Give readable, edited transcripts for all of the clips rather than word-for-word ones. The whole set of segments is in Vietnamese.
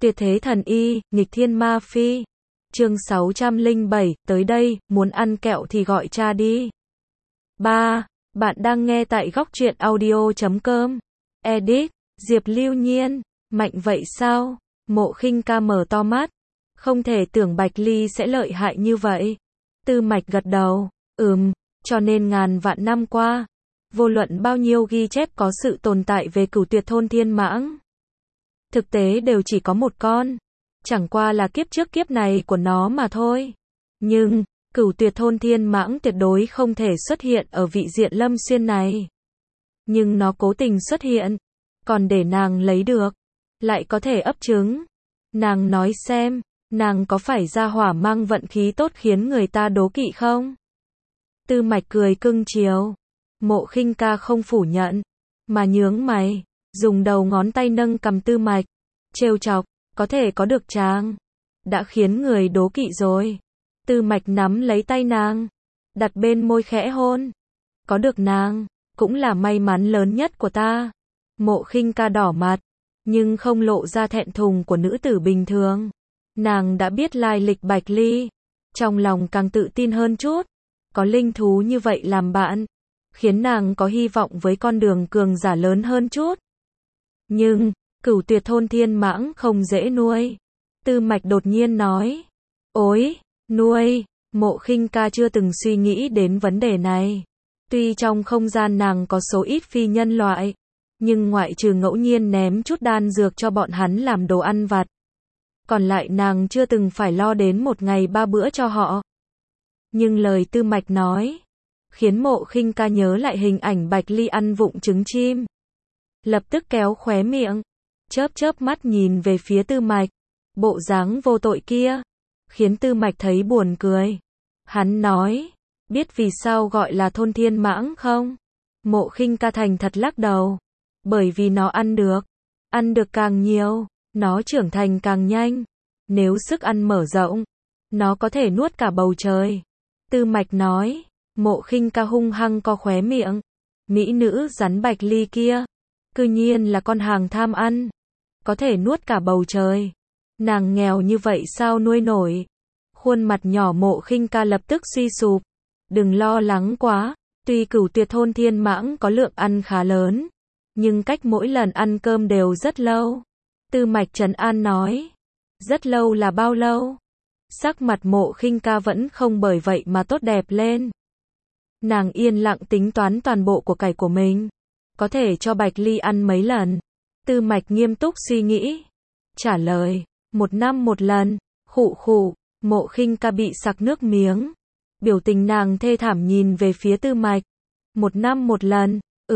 Tuyệt thế thần y, nghịch thiên ma phi. Chương 607, tới đây, muốn ăn kẹo thì gọi cha đi. 3. Bạn đang nghe tại góc truyện audio.com. Edit, Diệp Lưu Nhiên. Mạnh vậy sao? Mộ Khinh Ca mở to mắt. Không thể tưởng Bạch Ly sẽ lợi hại như vậy. Tư Mạch gật đầu. Cho nên ngàn vạn năm qua, vô luận bao nhiêu ghi chép có sự tồn tại về Cửu Tuyệt Thôn Thiên Mãng, thực tế đều chỉ có một con. Chẳng qua là kiếp trước kiếp này của nó mà thôi. Nhưng, Cửu Tuyệt Thôn Thiên Mãng tuyệt đối không thể xuất hiện ở vị diện Lâm Xuyên này. Nhưng nó cố tình xuất hiện, còn để nàng lấy được, lại có thể ấp trứng. Nàng nói xem, nàng có phải ra hỏa mang vận khí tốt khiến người ta đố kỵ không? Tư Mạch cười cưng chiều. Mộ Khinh Ca không phủ nhận, mà nhướng mày, dùng đầu ngón tay nâng cầm Tư Mạch, trêu chọc, có thể có được chàng, đã khiến người đố kỵ rồi. Tư Mạch nắm lấy tay nàng, đặt bên môi khẽ hôn. Có được nàng, cũng là may mắn lớn nhất của ta. Mộ Khinh Ca đỏ mặt, nhưng không lộ ra thẹn thùng của nữ tử bình thường. Nàng đã biết lai lịch Bạch Ly, trong lòng càng tự tin hơn chút. Có linh thú như vậy làm bạn, khiến nàng có hy vọng với con đường cường giả lớn hơn chút. Nhưng, Cửu Tuyệt Thôn Thiên Mãng không dễ nuôi. Tư Mạch đột nhiên nói. Ôi, nuôi. Mộ Khinh Ca chưa từng suy nghĩ đến vấn đề này. Tuy trong không gian nàng có số ít phi nhân loại, nhưng ngoại trừ ngẫu nhiên ném chút đan dược cho bọn hắn làm đồ ăn vặt, còn lại nàng chưa từng phải lo đến một ngày 3 bữa cho họ. Nhưng lời Tư Mạch nói, khiến Mộ Khinh Ca nhớ lại hình ảnh Bạch Ly ăn vụng trứng chim. Lập tức kéo khóe miệng, chớp mắt nhìn về phía Tư Mạch. Bộ dáng vô tội kia, khiến Tư Mạch thấy buồn cười. Hắn nói, biết vì sao gọi là thôn thiên mãng không? Mộ Khinh Ca thành thật lắc đầu. Bởi vì nó ăn được càng nhiều, nó trưởng thành càng nhanh. Nếu sức ăn mở rộng, nó có thể nuốt cả bầu trời. Tư Mạch nói. Mộ Khinh Ca hung hăng co khóe miệng. Mỹ nữ rắn Bạch Ly kia, cư nhiên là con hàng tham ăn, có thể nuốt cả bầu trời. Nàng nghèo như vậy sao nuôi nổi? Khuôn mặt nhỏ Mộ Khinh Ca lập tức suy sụp. Đừng lo lắng quá, tuy Cửu Tuyệt Thôn Thiên Mãng có lượng ăn khá lớn, nhưng cách mỗi lần ăn cơm đều rất lâu. Tư Mạch trấn an nói. Rất lâu là bao lâu? Sắc mặt Mộ Khinh Ca vẫn không bởi vậy mà tốt đẹp lên. Nàng yên lặng tính toán toàn bộ của cải của mình, có thể cho Bạch Ly ăn mấy lần. Tư Mạch nghiêm túc suy nghĩ, trả lời, 1 năm 1 lần. Khụ khụ. Mộ Khinh Ca bị sặc nước miếng, biểu tình nàng thê thảm nhìn về phía Tư Mạch. 1 năm 1 lần.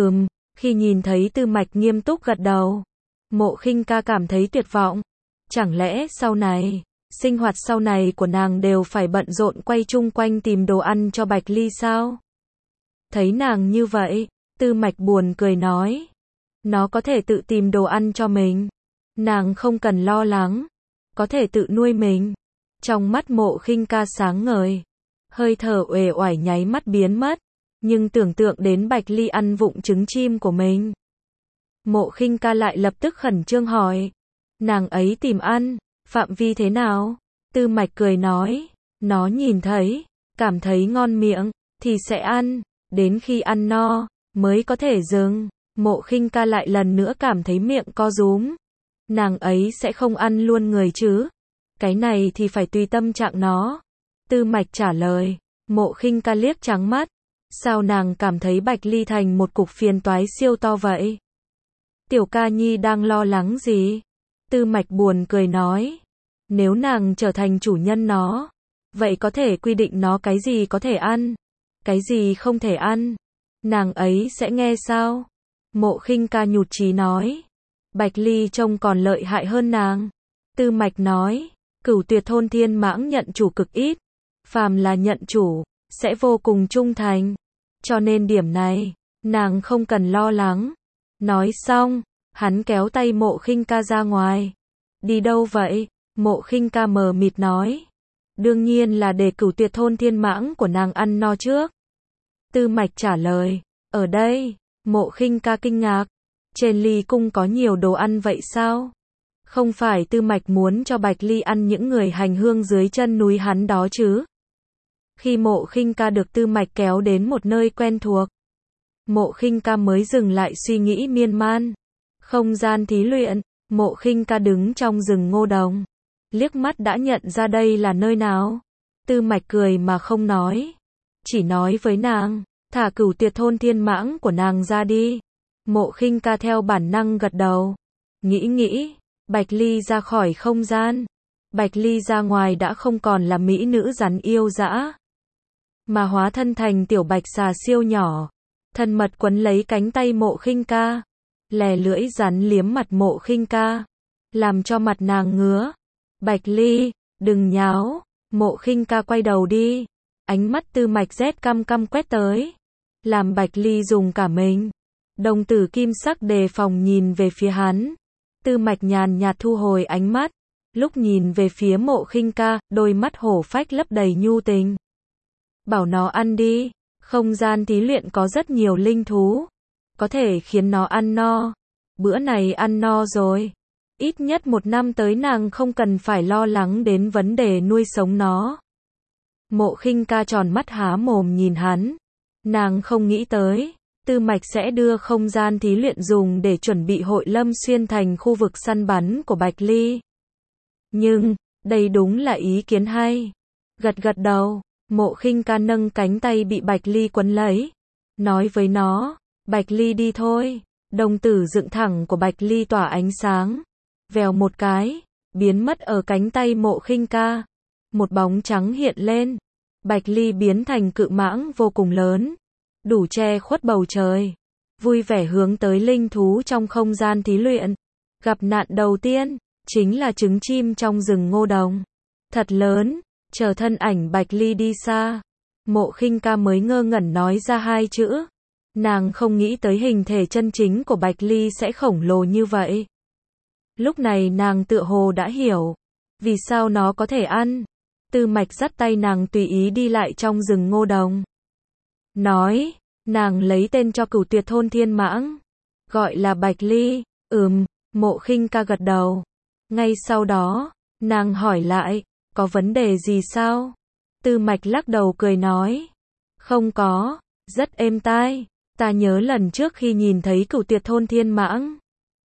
Khi nhìn thấy Tư Mạch nghiêm túc gật đầu, Mộ Khinh Ca cảm thấy tuyệt vọng. Chẳng lẽ sau này, sinh hoạt sau này của nàng đều phải bận rộn quay chung quanh tìm đồ ăn cho Bạch Ly sao? Thấy nàng như vậy, Tư Mạch buồn cười nói. Nó có thể tự tìm đồ ăn cho mình. Nàng không cần lo lắng, có thể tự nuôi mình. Trong mắt Mộ Khinh Ca sáng ngời, hơi thở uể oải nháy mắt biến mất. Nhưng tưởng tượng đến Bạch Ly ăn vụng trứng chim của mình, Mộ Khinh Ca lại lập tức khẩn trương hỏi. Nàng ấy tìm ăn, phạm vi thế nào? Tư Mạch cười nói. Nó nhìn thấy, cảm thấy ngon miệng, thì sẽ ăn, đến khi ăn no, mới có thể dừng. Mộ Khinh Ca lại lần nữa cảm thấy miệng co rúm. Nàng ấy sẽ không ăn luôn người chứ? Cái này thì phải tùy tâm trạng nó. Tư Mạch trả lời. Mộ Khinh Ca liếc trắng mắt. Sao nàng cảm thấy Bạch Ly thành một cục phiền toái siêu to vậy? Tiểu Ca Nhi đang lo lắng gì? Tư Mạch buồn cười nói. Nếu nàng trở thành chủ nhân nó, vậy có thể quy định nó cái gì có thể ăn, cái gì không thể ăn. Nàng ấy sẽ nghe sao? Mộ Khinh Ca nhụt chí nói. Bạch Ly trông còn lợi hại hơn nàng. Tư Mạch nói. Cửu Tuyệt Thôn Thiên Mãng nhận chủ cực ít. Phàm là nhận chủ, sẽ vô cùng trung thành. Cho nên điểm này, nàng không cần lo lắng. Nói xong, hắn kéo tay Mộ Khinh Ca ra ngoài. Đi đâu vậy? Mộ Khinh Ca mờ mịt nói. Đương nhiên là để Cửu Tuyệt Thôn Thiên Mãng của nàng ăn no trước. Tư Mạch trả lời. Ở đây? Mộ Khinh Ca kinh ngạc. Trên ly cung có nhiều đồ ăn vậy sao? Không phải Tư Mạch muốn cho Bạch Ly ăn những người hành hương dưới chân núi hắn đó chứ. Khi Mộ Khinh Ca được Tư Mạch kéo đến một nơi quen thuộc, Mộ Khinh Ca mới dừng lại suy nghĩ miên man. Không gian thí luyện, Mộ Khinh Ca đứng trong rừng ngô đồng, liếc mắt đã nhận ra đây là nơi nào. Tư Mạch cười mà không nói, chỉ nói với nàng, thả Cửu Tuyệt thôn thiên mãng của nàng ra đi. Mộ Khinh Ca theo bản năng gật đầu. Nghĩ, Bạch Ly ra khỏi không gian. Bạch Ly ra ngoài đã không còn là mỹ nữ rắn yêu dã, mà hóa thân thành tiểu bạch xà siêu nhỏ, thân mật quấn lấy cánh tay Mộ Khinh Ca, lè lưỡi rắn liếm mặt Mộ Khinh Ca, làm cho mặt nàng ngứa. Bạch Ly, đừng nháo. Mộ Khinh Ca quay đầu đi, ánh mắt Tư Mạch rét căm căm quét tới, làm Bạch Ly dùng cả mình. Đồng tử kim sắc đề phòng nhìn về phía hắn. Tư Mạch nhàn nhạt thu hồi ánh mắt, lúc nhìn về phía Mộ Khinh Ca, đôi mắt hổ phách lấp đầy nhu tình. Bảo nó ăn đi, không gian thí luyện có rất nhiều linh thú, có thể khiến nó ăn no. Bữa này ăn no rồi, ít nhất 1 năm tới nàng không cần phải lo lắng đến vấn đề nuôi sống nó. Mộ Khinh Ca tròn mắt há mồm nhìn hắn. Nàng không nghĩ tới, Tư Mạch sẽ đưa không gian thí luyện dùng để chuẩn bị hội lâm xuyên thành khu vực săn bắn của Bạch Ly. Nhưng, đây đúng là ý kiến hay. Gật gật đầu, Mộ Khinh Ca nâng cánh tay bị Bạch Ly quấn lấy, nói với nó, Bạch Ly đi thôi. Đồng tử dựng thẳng của Bạch Ly tỏa ánh sáng, vèo một cái, biến mất ở cánh tay Mộ Khinh Ca. Một bóng trắng hiện lên, Bạch Ly biến thành cự mãng vô cùng lớn, đủ che khuất bầu trời, vui vẻ hướng tới linh thú trong không gian thí luyện. Gặp nạn đầu tiên, chính là trứng chim trong rừng ngô đồng. Thật lớn, chờ thân ảnh Bạch Ly đi xa, Mộ Khinh Ca mới ngơ ngẩn nói ra 2 chữ. Nàng không nghĩ tới hình thể chân chính của Bạch Ly sẽ khổng lồ như vậy. Lúc này nàng tựa hồ đã hiểu, vì sao nó có thể ăn. Tư Mạch dắt tay nàng tùy ý đi lại trong rừng ngô đồng. Nói, nàng lấy tên cho Cửu Tuyệt thôn thiên mãng, gọi là Bạch Ly. Mộ Khinh Ca gật đầu. Ngay sau đó, nàng hỏi lại, có vấn đề gì sao? Tư Mạch lắc đầu cười nói, không có, rất êm tai. Ta nhớ lần trước khi nhìn thấy Cửu Tuyệt thôn thiên mãng,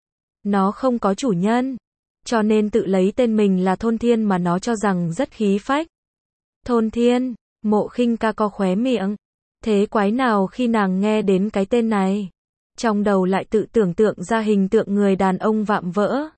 nó không có chủ nhân, cho nên tự lấy tên mình là Thôn Thiên mà nó cho rằng rất khí phách. Thôn Thiên, Mộ Khinh Ca co khóe miệng. Thế quái nào khi nàng nghe đến cái tên này, trong đầu lại tự tưởng tượng ra hình tượng người đàn ông vạm vỡ.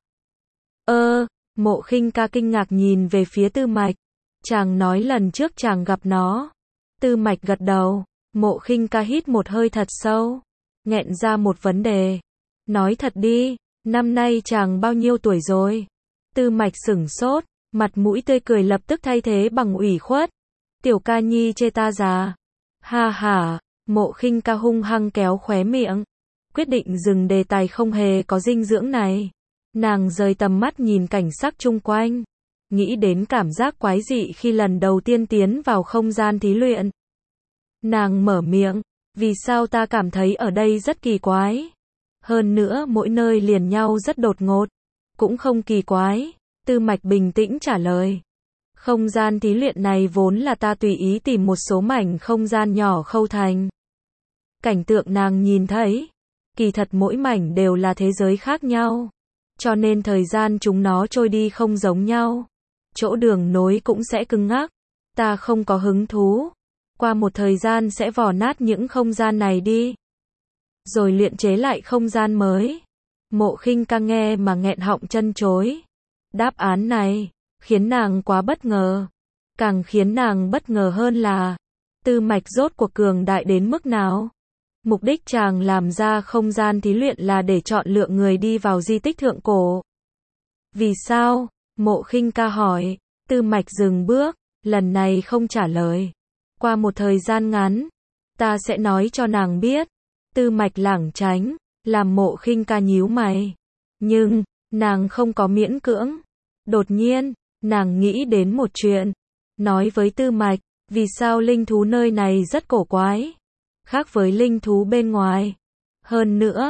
Mộ Khinh Ca kinh ngạc nhìn về phía Tư Mạch. Chàng nói lần trước chàng gặp nó. Tư Mạch gật đầu. Mộ Khinh Ca hít một hơi thật sâu, nghẹn ra một vấn đề. Nói thật đi, năm nay chàng bao nhiêu tuổi rồi? Tư Mạch sửng sốt, mặt mũi tươi cười lập tức thay thế bằng ủy khuất. Tiểu ca nhi chê ta già. Ha ha, Mộ Khinh Ca hung hăng kéo khóe miệng, quyết định dừng đề tài không hề có dinh dưỡng này. Nàng rời tầm mắt nhìn cảnh sắc chung quanh, nghĩ đến cảm giác quái dị khi lần đầu tiên tiến vào không gian thí luyện. Nàng mở miệng, vì sao ta cảm thấy ở đây rất kỳ quái? Hơn nữa mỗi nơi liền nhau rất đột ngột. Cũng không kỳ quái, Tư Mạch bình tĩnh trả lời. Không gian thí luyện này vốn là ta tùy ý tìm một số mảnh không gian nhỏ khâu thành. Cảnh tượng nàng nhìn thấy, kỳ thật mỗi mảnh đều là thế giới khác nhau, cho nên thời gian chúng nó trôi đi không giống nhau. Chỗ đường nối cũng sẽ cứng ngắc. Ta không có hứng thú. Qua một thời gian sẽ vò nát những không gian này đi, rồi luyện chế lại không gian mới. Mộ Khinh Ca nghe mà nghẹn họng chân chối. Đáp án này khiến nàng quá bất ngờ. Càng khiến nàng bất ngờ hơn là Tư Mạch rốt cuộc cường đại đến mức nào. Mục đích chàng làm ra không gian thí luyện là để chọn lựa người đi vào di tích thượng cổ. Vì sao? Mộ Khinh Ca hỏi. Tư Mạch dừng bước, lần này không trả lời. Qua một thời gian ngắn, ta sẽ nói cho nàng biết. Tư Mạch lảng tránh, làm Mộ Khinh Ca nhíu mày. Nhưng, nàng không có miễn cưỡng. Đột nhiên, nàng nghĩ đến một chuyện. Nói với Tư Mạch, vì sao linh thú nơi này rất cổ quái, khác với linh thú bên ngoài. Hơn nữa,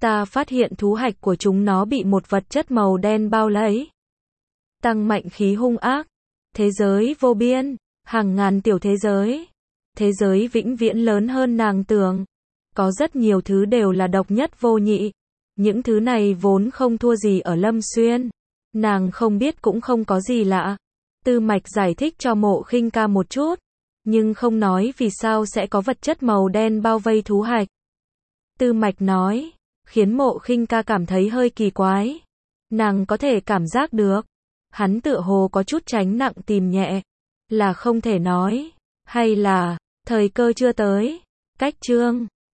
Ta phát hiện thú hạch của chúng nó bị một vật chất màu đen bao lấy. Tăng mạnh khí hung ác. Thế giới vô biên. Hàng ngàn tiểu thế giới. Thế giới vĩnh viễn lớn hơn nàng tưởng. Có rất nhiều thứ đều là độc nhất vô nhị. Những thứ này vốn không thua gì ở Lâm Xuyên. Nàng không biết cũng không có gì lạ. Tư Mạch giải thích cho Mộ Khinh Ca một chút, nhưng không nói vì sao sẽ có vật chất màu đen bao vây thú hạch. Tư Mạch nói, khiến Mộ Khinh Ca cảm thấy hơi kỳ quái. Nàng có thể cảm giác được, hắn tựa hồ có chút tránh nặng tìm nhẹ, là không thể nói, hay là thời cơ chưa tới. Cách chương